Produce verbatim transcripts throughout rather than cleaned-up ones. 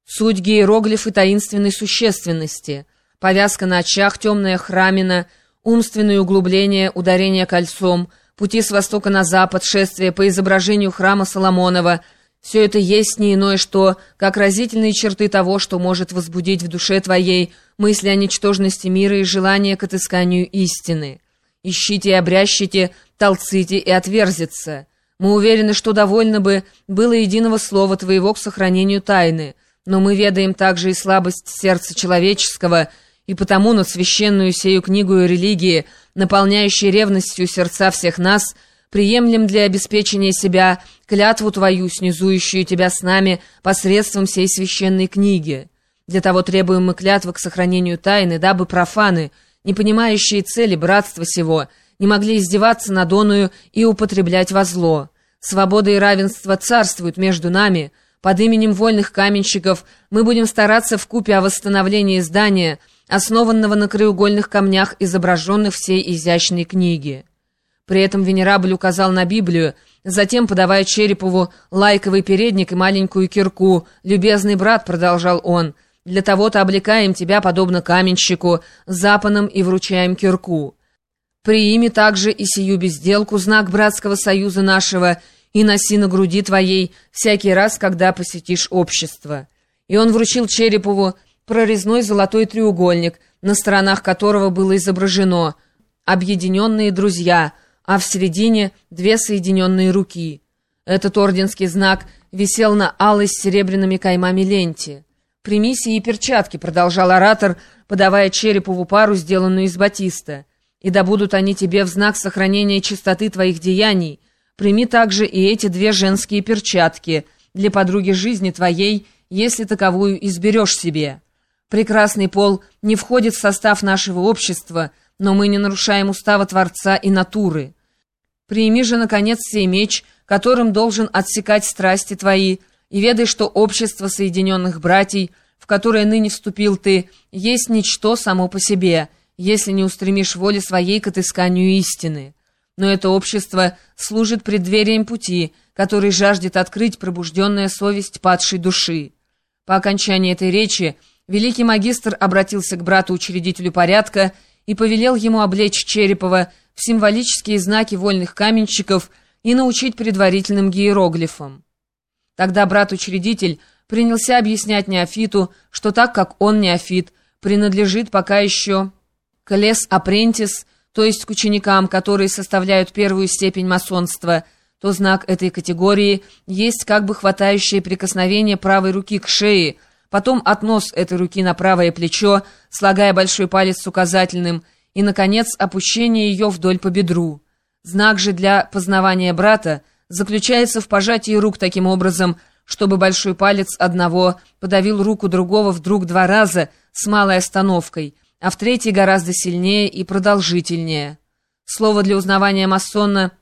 Суть гиероглифы таинственной существенности. Повязка на очах, темная храмина, умственные углубления, ударение кольцом, пути с востока на запад, шествие по изображению храма Соломонова — все это есть не иное что, как разительные черты того, что может возбудить в душе твоей мысли о ничтожности мира и желание к отысканию истины. Ищите и обрящите, толците и отверзится. Мы уверены, что довольно бы было единого слова твоего к сохранению тайны, но мы ведаем также и слабость сердца человеческого, и потому над священную сею книгу и религии, наполняющей ревностью сердца всех нас, приемлем для обеспечения себя клятву твою, снизующую тебя с нами посредством сей священной книги. Для того требуем мы клятвы к сохранению тайны, дабы профаны, не понимающие цели братства сего, не могли издеваться над оною и употреблять во зло. Свобода и равенство царствуют между нами. Под именем вольных каменщиков мы будем стараться вкупе о восстановлении здания, основанного на краеугольных камнях, изображенных в сей изящной книге. При этом венерабль указал на Библию, затем, подавая Черепову лайковый передник и маленькую кирку, «Любезный брат», — продолжал он, — «для того-то облекаем тебя, подобно каменщику, запаном и вручаем кирку. Приими также и сию безделку, знак братского союза нашего, и носи на груди твоей всякий раз, когда посетишь общество». И он вручил Черепову прорезной золотой треугольник, на сторонах которого было изображено «Объединенные друзья», а в середине две соединенные руки. Этот орденский знак висел на алой с серебряными каймами ленте. «Прими сии перчатки», — продолжал оратор, подавая Черепову пару, сделанную из батиста, «и да будут они тебе в знак сохранения чистоты твоих деяний. Прими также и эти две женские перчатки для подруги жизни твоей, если таковую изберешь себе. Прекрасный пол не входит в состав нашего общества, но мы не нарушаем устава Творца и натуры. Прими же, наконец, сей меч, которым должен отсекать страсти твои, и ведай, что общество соединенных братьев, в которое ныне вступил ты, есть ничто само по себе, если не устремишь воли своей к отысканию истины. Но это общество служит преддверием пути, который жаждет открыть пробужденная совесть падшей души». По окончании этой речи великий магистр обратился к брату-учредителю порядка и повелел ему облечь Черепова в символические знаки вольных каменщиков и научить предварительным гиероглифам. Тогда брат-учредитель принялся объяснять неофиту, что так как он, неофит, принадлежит пока еще к лес-апрентис, то есть к ученикам, которые составляют первую степень масонства, то знак этой категории есть как бы хватающее прикосновение правой руки к шее, потом относ этой руки на правое плечо, слагая большой палец с указательным, и, наконец, опущение ее вдоль по бедру. Знак же для познавания брата заключается в пожатии рук таким образом, чтобы большой палец одного подавил руку другого вдруг два раза с малой остановкой, а в третий гораздо сильнее и продолжительнее. Слово для узнавания масона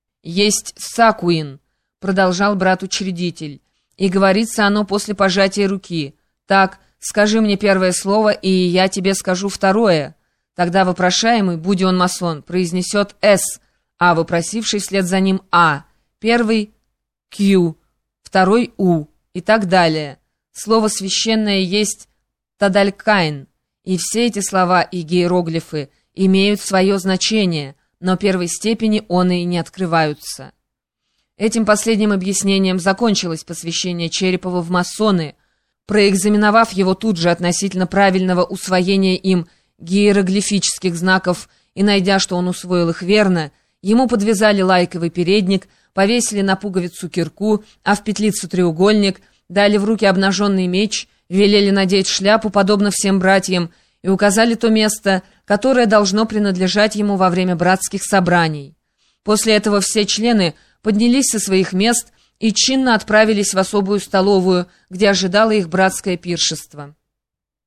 есть «сакуин», продолжал брат-учредитель, и говорится оно после пожатия руки. Так, скажи мне первое слово, и я тебе скажу второе. Тогда вопрошаемый, будь он масон, произнесет «С», а вопросивший вслед за ним «А». Первый «Q», второй «У» и так далее. Слово священное есть «Тадалькайн», и все эти слова и гиероглифы имеют свое значение, но первой степени он и не открываются. Этим последним объяснением закончилось посвящение Черепова в масоны. Проэкзаменовав его тут же относительно правильного усвоения им гиероглифических знаков и найдя, что он усвоил их верно, ему подвязали лайковый передник, повесили на пуговицу кирку, а в петлицу треугольник, дали в руки обнаженный меч, велели надеть шляпу, подобно всем братьям, и указали то место, которое должно принадлежать ему во время братских собраний. После этого все члены поднялись со своих мест и чинно отправились в особую столовую, где ожидало их братское пиршество.